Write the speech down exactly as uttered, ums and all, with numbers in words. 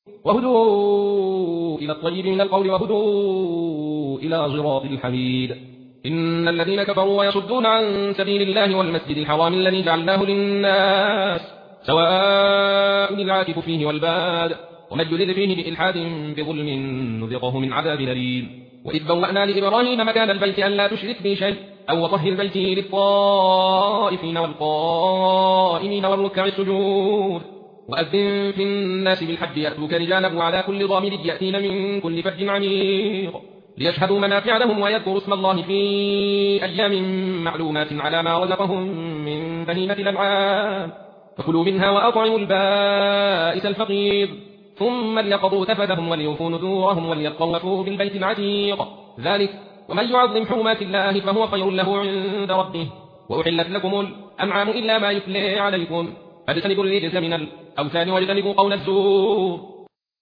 وهدوا إلى الطيب من القول وهدوا إلى صراط الحميد. إن الذين كفروا ويصدون عن سبيل الله والمسجد الحرام الذي جعلناه للناس سواء العاكف فيه والباد ومن يرد فيه بإلحاد بظلم نذقه من عذاب أليم. وإذ بوأنا لإبراهيم مكان البيت ألا تشرك بي شيء أو وطهر بيتي للطائفين والقائمين والركع السجود. وأذن في الناس بالحج يأتوك رجالا وعلى كل ضامر يأتين من كل فج عميق ليشهدوا منافع لهم ويذكروا اسم الله في أيام معلومات على ما رزقهم من بهيمة الأنعام فكلوا منها وأطعموا البائس الفقير ثم ليقضوا تفثهم وليوفوا نذورهم وليطوفوا بالبيت العتيق. ذلك ومن يعظم حرمات الله فهو خير له عند ربه. وأحلت لكم الأنعام إلا ما يتلى عليكم فاجتنبوا الرجس من الأوثان واجتنبوا قول الزور